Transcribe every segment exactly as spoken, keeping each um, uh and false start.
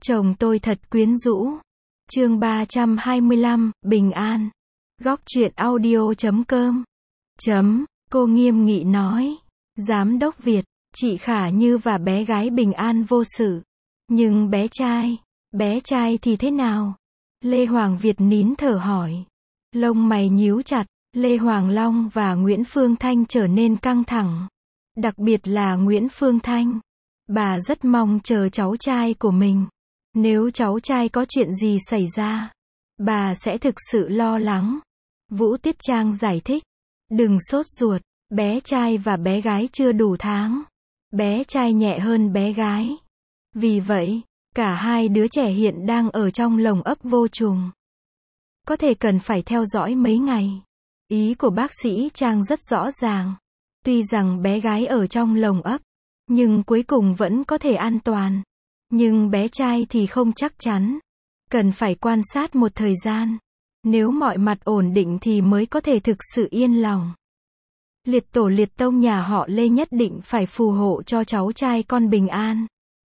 Chồng tôi thật quyến rũ. Chương ba trăm hai mươi lăm, Bình An. Góc truyện audio chấm com. Chấm, cô nghiêm nghị nói. Giám đốc Việt, chị Khả Như và bé gái Bình An vô sự. Nhưng bé trai, bé trai thì thế nào? Lê Hoàng Việt nín thở hỏi. Lông mày nhíu chặt, Lê Hoàng Long và Nguyễn Phương Thanh trở nên căng thẳng. Đặc biệt là Nguyễn Phương Thanh. Bà rất mong chờ cháu trai của mình. Nếu cháu trai có chuyện gì xảy ra, bà sẽ thực sự lo lắng. Vũ Tiết Trang giải thích. Đừng sốt ruột, bé trai và bé gái chưa đủ tháng. Bé trai nhẹ hơn bé gái. Vì vậy, cả hai đứa trẻ hiện đang ở trong lồng ấp vô trùng. Có thể cần phải theo dõi mấy ngày. Ý của bác sĩ Trang rất rõ ràng. Tuy rằng bé gái ở trong lồng ấp, nhưng cuối cùng vẫn có thể an toàn. Nhưng bé trai thì không chắc chắn. Cần phải quan sát một thời gian. Nếu mọi mặt ổn định thì mới có thể thực sự yên lòng. Liệt tổ liệt tông nhà họ Lê nhất định phải phù hộ cho cháu trai con bình an.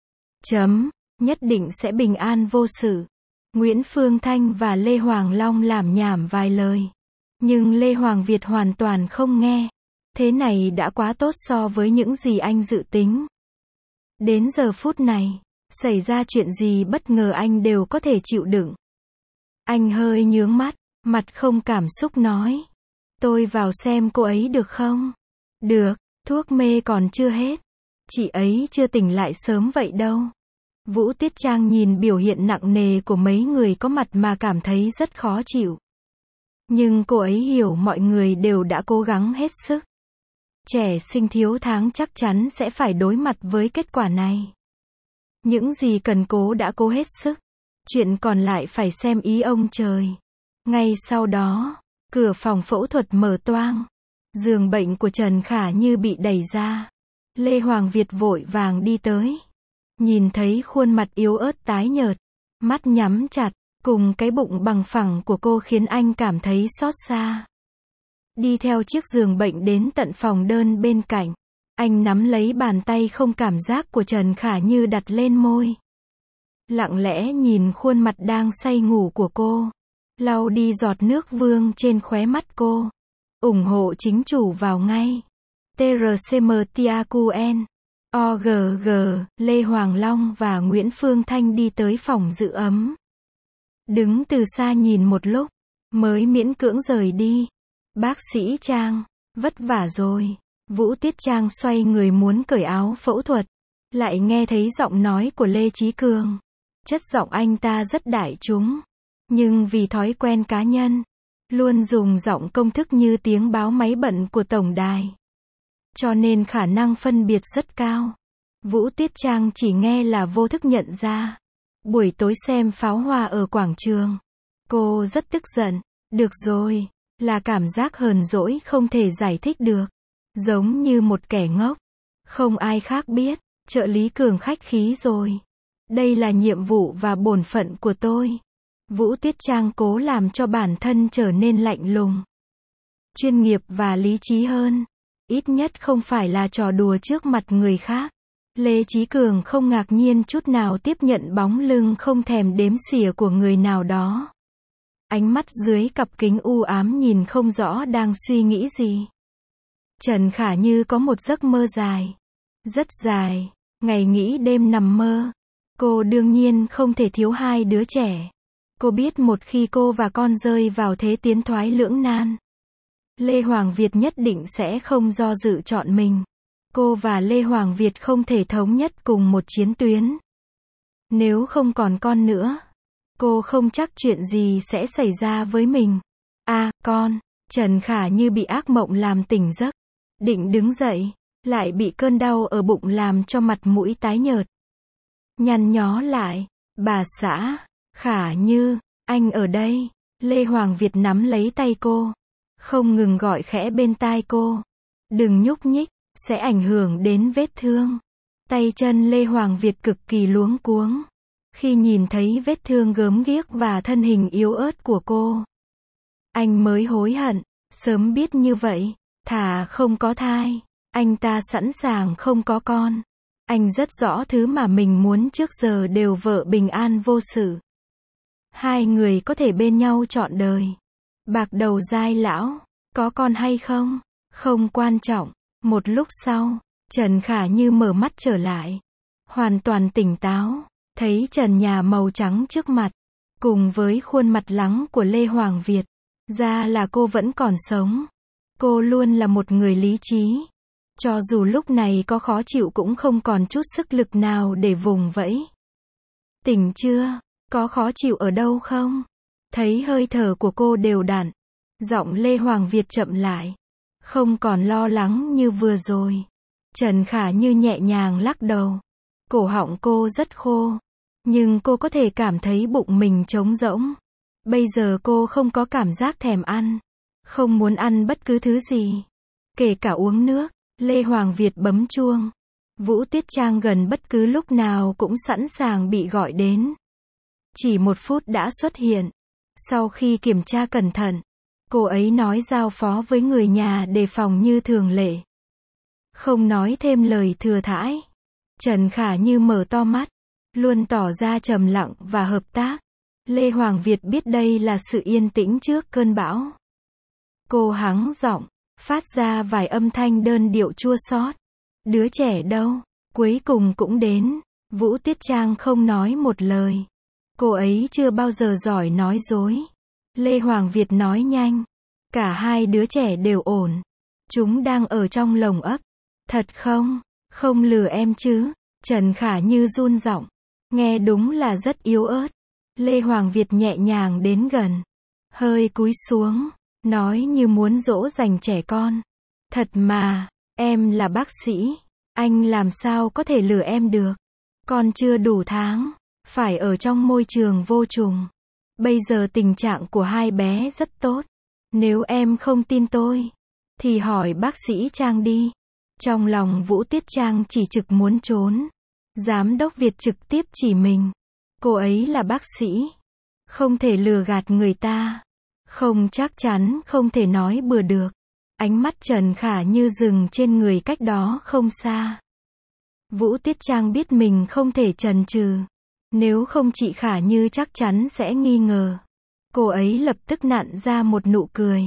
Chấm, nhất định sẽ bình an vô sự. Nguyễn Phương Thanh và Lê Hoàng Long lảm nhảm vài lời. Nhưng Lê Hoàng Việt hoàn toàn không nghe. Thế này đã quá tốt so với những gì anh dự tính. Đến giờ phút này, xảy ra chuyện gì bất ngờ anh đều có thể chịu đựng. Anh hơi nhướng mắt, mặt không cảm xúc nói. Tôi vào xem cô ấy được không? Được, thuốc mê còn chưa hết. Chị ấy chưa tỉnh lại sớm vậy đâu. Vũ Tiết Trang nhìn biểu hiện nặng nề của mấy người có mặt mà cảm thấy rất khó chịu. Nhưng cô ấy hiểu mọi người đều đã cố gắng hết sức. Trẻ sinh thiếu tháng chắc chắn sẽ phải đối mặt với kết quả này. Những gì cần cố đã cố hết sức. Chuyện còn lại phải xem ý ông trời. Ngay sau đó, cửa phòng phẫu thuật mở toang. Giường bệnh của Trần Khả Như bị đẩy ra. Lê Hoàng Việt vội vàng đi tới. Nhìn thấy khuôn mặt yếu ớt tái nhợt, mắt nhắm chặt, cùng cái bụng bằng phẳng của cô khiến anh cảm thấy xót xa. Đi theo chiếc giường bệnh đến tận phòng đơn bên cạnh. Anh nắm lấy bàn tay không cảm giác của Trần Khả Như đặt lên môi. Lặng lẽ nhìn khuôn mặt đang say ngủ của cô. Lau đi giọt nước vương trên khóe mắt cô. ủng hộ chính chủ vào ngay. tê rờ xê em tê a quy en. o giê giê, Lê Hoàng Long và Nguyễn Phương Thanh đi tới phòng giữ ấm. Đứng từ xa nhìn một lúc, mới miễn cưỡng rời đi. Bác sĩ Trang, vất vả rồi. Vũ Tiết Trang xoay người muốn cởi áo phẫu thuật. Lại nghe thấy giọng nói của Lê Chí Cường. Chất giọng anh ta rất đại chúng. Nhưng vì thói quen cá nhân, luôn dùng giọng công thức như tiếng báo máy bận của tổng đài. Cho nên khả năng phân biệt rất cao. Vũ Tiết Trang chỉ nghe là vô thức nhận ra. Buổi tối xem pháo hoa ở quảng trường. Cô rất tức giận. Được rồi, là cảm giác hờn dỗi không thể giải thích được. Giống như một kẻ ngốc. Không ai khác biết, trợ lý Cường khách khí rồi. Đây là nhiệm vụ và bổn phận của tôi. Vũ Tiết Trang cố làm cho bản thân trở nên lạnh lùng, chuyên nghiệp và lý trí hơn. Ít nhất không phải là trò đùa trước mặt người khác. Lê Chí Cường không ngạc nhiên chút nào tiếp nhận bóng lưng không thèm đếm xỉa của người nào đó. Ánh mắt dưới cặp kính u ám nhìn không rõ đang suy nghĩ gì. Trần Khả Như có một giấc mơ dài. Rất dài. Ngày nghĩ đêm nằm mơ. Cô đương nhiên không thể thiếu hai đứa trẻ. Cô biết một khi cô và con rơi vào thế tiến thoái lưỡng nan, Lê Hoàng Việt nhất định sẽ không do dự chọn mình. Cô và Lê Hoàng Việt không thể thống nhất cùng một chiến tuyến. Nếu không còn con nữa, cô không chắc chuyện gì sẽ xảy ra với mình. À, con. Trần Khả Như bị ác mộng làm tỉnh giấc. Định đứng dậy, lại bị cơn đau ở bụng làm cho mặt mũi tái nhợt. Nhăn nhó lại. Bà xã, Khả Như, anh ở đây. Lê Hoàng Việt nắm lấy tay cô. Không ngừng gọi khẽ bên tai cô. Đừng nhúc nhích, sẽ ảnh hưởng đến vết thương. Tay chân Lê Hoàng Việt cực kỳ luống cuống. Khi nhìn thấy vết thương gớm ghiếc và thân hình yếu ớt của cô, anh mới hối hận. Sớm biết như vậy, thà không có thai. Anh ta sẵn sàng không có con. Anh rất rõ thứ mà mình muốn trước giờ đều vợ bình an vô sự. Hai người có thể bên nhau trọn đời. Bạc đầu dai lão, có con hay không? Không quan trọng. Một lúc sau, Trần Khả Như mở mắt trở lại. Hoàn toàn tỉnh táo, thấy trần nhà màu trắng trước mặt, cùng với khuôn mặt lắng của Lê Hoàng Việt. Ra là cô vẫn còn sống. Cô luôn là một người lý trí. Cho dù lúc này có khó chịu cũng không còn chút sức lực nào để vùng vẫy. Tỉnh chưa? Có khó chịu ở đâu không? Thấy hơi thở của cô đều đặn. Giọng Lê Hoàng Việt chậm lại. Không còn lo lắng như vừa rồi. Trần Khả Như nhẹ nhàng lắc đầu. Cổ họng cô rất khô. Nhưng cô có thể cảm thấy bụng mình trống rỗng. Bây giờ cô không có cảm giác thèm ăn. Không muốn ăn bất cứ thứ gì. Kể cả uống nước. Lê Hoàng Việt bấm chuông. Vũ Tiết Trang gần bất cứ lúc nào cũng sẵn sàng bị gọi đến. Chỉ một phút đã xuất hiện. Sau khi kiểm tra cẩn thận, cô ấy nói giao phó với người nhà đề phòng như thường lệ. Không nói thêm lời thừa thãi. Trần Khả Như mở to mắt, luôn tỏ ra trầm lặng và hợp tác. Lê Hoàng Việt biết đây là sự yên tĩnh trước cơn bão. Cô hắng giọng, phát ra vài âm thanh đơn điệu chua xót. Đứa trẻ đâu? Cuối cùng cũng đến. Vũ Tiết Trang không nói một lời. Cô ấy chưa bao giờ giỏi nói dối. Lê Hoàng Việt nói nhanh. Cả hai đứa trẻ đều ổn. Chúng đang ở trong lồng ấp. Thật không? Không lừa em chứ? Trần Khả Như run giọng. Nghe đúng là rất yếu ớt. Lê Hoàng Việt nhẹ nhàng đến gần. Hơi cúi xuống. Nói như muốn dỗ dành trẻ con. Thật mà, em là bác sĩ. Anh làm sao có thể lừa em được? Con chưa đủ tháng. Phải ở trong môi trường vô trùng. Bây giờ tình trạng của hai bé rất tốt. Nếu em không tin tôi, thì hỏi bác sĩ Trang đi. Trong lòng Vũ Tiết Trang chỉ trực muốn trốn. Giám đốc Việt trực tiếp chỉ mình. Cô ấy là bác sĩ. Không thể lừa gạt người ta. Không chắc chắn không thể nói bừa được. Ánh mắt Trần Khả Như dừng trên người cách đó không xa. Vũ Tiết Trang biết mình không thể chần chừ. Nếu không chị Khả Như chắc chắn sẽ nghi ngờ. Cô ấy lập tức nặn ra một nụ cười.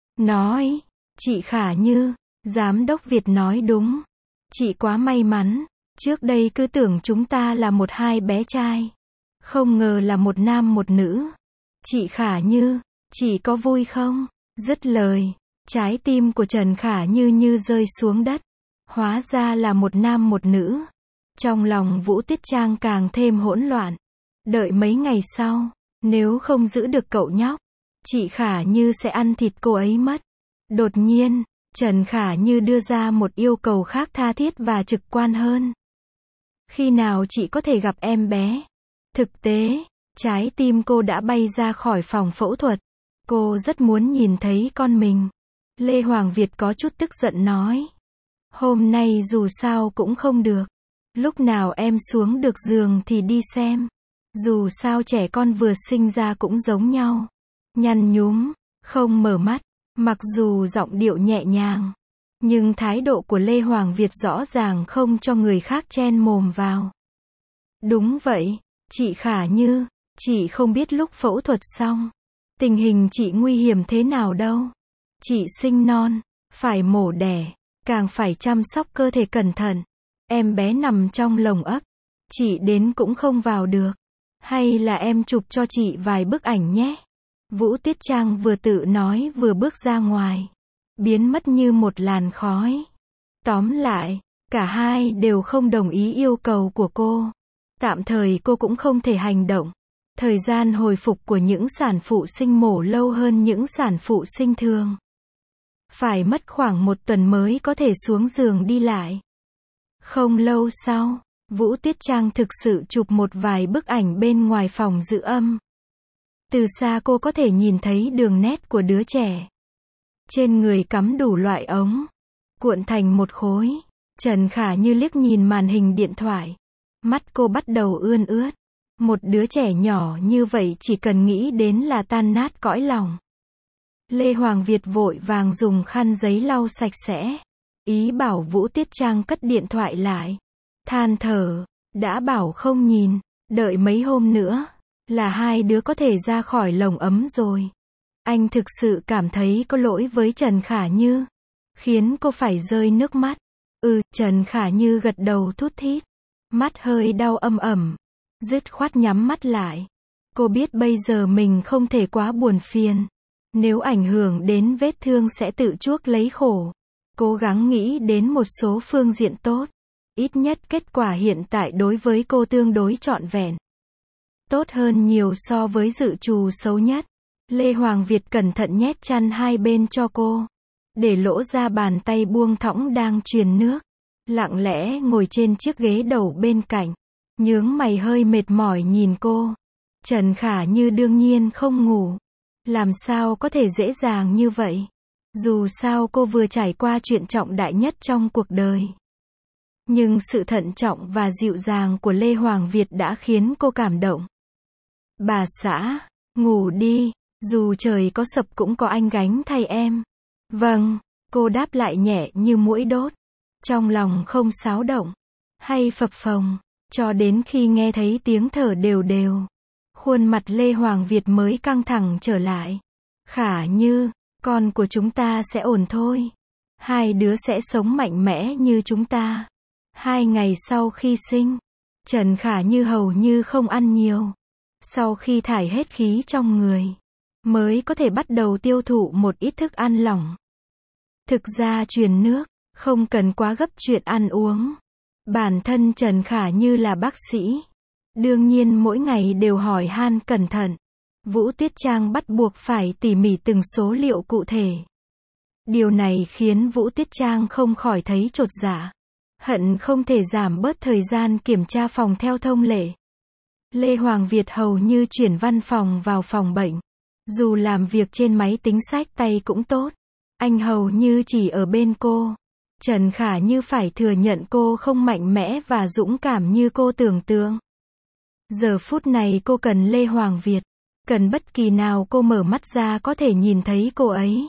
Nói, chị Khả Như, giám đốc Việt nói đúng. Chị quá may mắn. Trước đây cứ tưởng chúng ta là một hai bé trai. Không ngờ là một nam một nữ. Chị Khả Như, chị có vui không? Dứt lời, trái tim của Trần Khả Như như rơi xuống đất. Hóa ra là một nam một nữ. Trong lòng Vũ Tiết Trang càng thêm hỗn loạn. Đợi mấy ngày sau, nếu không giữ được cậu nhóc, chị Khả Như sẽ ăn thịt cô ấy mất. Đột nhiên, Trần Khả Như đưa ra một yêu cầu khác tha thiết và trực quan hơn. Khi nào chị có thể gặp em bé? Thực tế, trái tim cô đã bay ra khỏi phòng phẫu thuật. Cô rất muốn nhìn thấy con mình. Lê Hoàng Việt có chút tức giận nói. Hôm nay dù sao cũng không được. Lúc nào em xuống được giường thì đi xem. Dù sao trẻ con vừa sinh ra cũng giống nhau. Nhăn nhúm, không mở mắt. Mặc dù giọng điệu nhẹ nhàng, nhưng thái độ của Lê Hoàng Việt rõ ràng không cho người khác chen mồm vào. Đúng vậy, chị Khả Như, chị không biết lúc phẫu thuật xong, tình hình chị nguy hiểm thế nào đâu. Chị sinh non, phải mổ đẻ, càng phải chăm sóc cơ thể cẩn thận. Em bé nằm trong lồng ấp, chị đến cũng không vào được. Hay là em chụp cho chị vài bức ảnh nhé. Vũ Tiết Trang vừa tự nói vừa bước ra ngoài. Biến mất như một làn khói. Tóm lại, cả hai đều không đồng ý yêu cầu của cô. Tạm thời cô cũng không thể hành động. Thời gian hồi phục của những sản phụ sinh mổ lâu hơn những sản phụ sinh thường. Phải mất khoảng một tuần mới có thể xuống giường đi lại. Không lâu sau, Vũ Tiết Trang thực sự chụp một vài bức ảnh bên ngoài phòng giữ âm. Từ xa cô có thể nhìn thấy đường nét của đứa trẻ. Trên người cắm đủ loại ống, cuộn thành một khối. Trần Khả Như liếc nhìn màn hình điện thoại. Mắt cô bắt đầu ươn ướt. Một đứa trẻ nhỏ như vậy chỉ cần nghĩ đến là tan nát cõi lòng. Lê Hoàng Việt vội vàng dùng khăn giấy lau sạch sẽ. Ý bảo Vũ Tiết Trang cất điện thoại lại. than thở, đã bảo không nhìn, đợi mấy hôm nữa, là hai đứa có thể ra khỏi lồng ấm rồi. Anh thực sự cảm thấy có lỗi với Trần Khả Như, khiến cô phải rơi nước mắt. Ừ, Trần Khả Như gật đầu thút thít, mắt hơi đau âm ẩm, dứt khoát nhắm mắt lại. Cô biết bây giờ mình không thể quá buồn phiền, nếu ảnh hưởng đến vết thương sẽ tự chuốc lấy khổ. Cố gắng nghĩ đến một số phương diện tốt, ít nhất kết quả hiện tại đối với cô tương đối trọn vẹn, tốt hơn nhiều so với dự trù xấu nhất. Lê Hoàng Việt cẩn thận nhét chăn hai bên cho cô, để lỗ ra bàn tay buông thõng đang truyền nước, lặng lẽ ngồi trên chiếc ghế đầu bên cạnh, nhướng mày hơi mệt mỏi nhìn cô. Trần Khả Như đương nhiên không ngủ, làm sao có thể dễ dàng như vậy, dù sao cô vừa trải qua chuyện trọng đại nhất trong cuộc đời. Nhưng sự thận trọng và dịu dàng của Lê Hoàng Việt đã khiến cô cảm động. Bà xã, ngủ đi, dù trời có sập cũng có anh gánh thay em. Vâng, cô đáp lại nhẹ như muỗi đốt, trong lòng không xáo động, hay phập phồng, cho đến khi nghe thấy tiếng thở đều đều. Khuôn mặt Lê Hoàng Việt mới căng thẳng trở lại. Khả Như, con của chúng ta sẽ ổn thôi. Hai đứa sẽ sống mạnh mẽ như chúng ta. Hai ngày sau khi sinh, Trần Khả Như hầu như không ăn nhiều. Sau khi thải hết khí trong người, mới có thể bắt đầu tiêu thụ một ít thức ăn lỏng. Thực ra truyền nước, không cần quá gấp chuyện ăn uống. Bản thân Trần Khả Như là bác sĩ, đương nhiên mỗi ngày đều hỏi han cẩn thận. Vũ Tuyết Trang bắt buộc phải tỉ mỉ từng số liệu cụ thể. Điều này khiến Vũ Tuyết Trang không khỏi thấy chột dạ, hận không thể giảm bớt thời gian kiểm tra phòng theo thông lệ. Lê Hoàng Việt hầu như chuyển văn phòng vào phòng bệnh. Dù làm việc trên máy tính sách tay cũng tốt, anh hầu như chỉ ở bên cô. Trần Khả Như phải thừa nhận cô không mạnh mẽ và dũng cảm như cô tưởng tượng. Giờ phút này cô cần Lê Hoàng Việt, cần bất kỳ nào cô mở mắt ra có thể nhìn thấy cô ấy.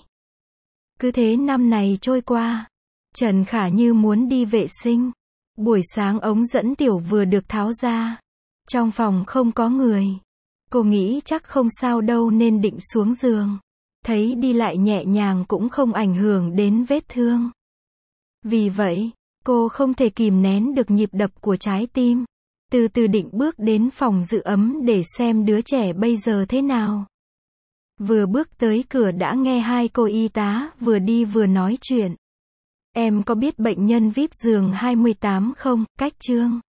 Cứ thế năm này trôi qua, Trần Khả Như muốn đi vệ sinh. Buổi sáng ống dẫn tiểu vừa được tháo ra, trong phòng không có người. Cô nghĩ chắc không sao đâu nên định xuống giường. Thấy đi lại nhẹ nhàng cũng không ảnh hưởng đến vết thương. Vì vậy, cô không thể kìm nén được nhịp đập của trái tim. Từ từ định bước đến phòng giữ ấm để xem đứa trẻ bây giờ thế nào. Vừa bước tới cửa đã nghe hai cô y tá vừa đi vừa nói chuyện. Em có biết bệnh nhân víp giường hai mươi tám không, Cách Trương?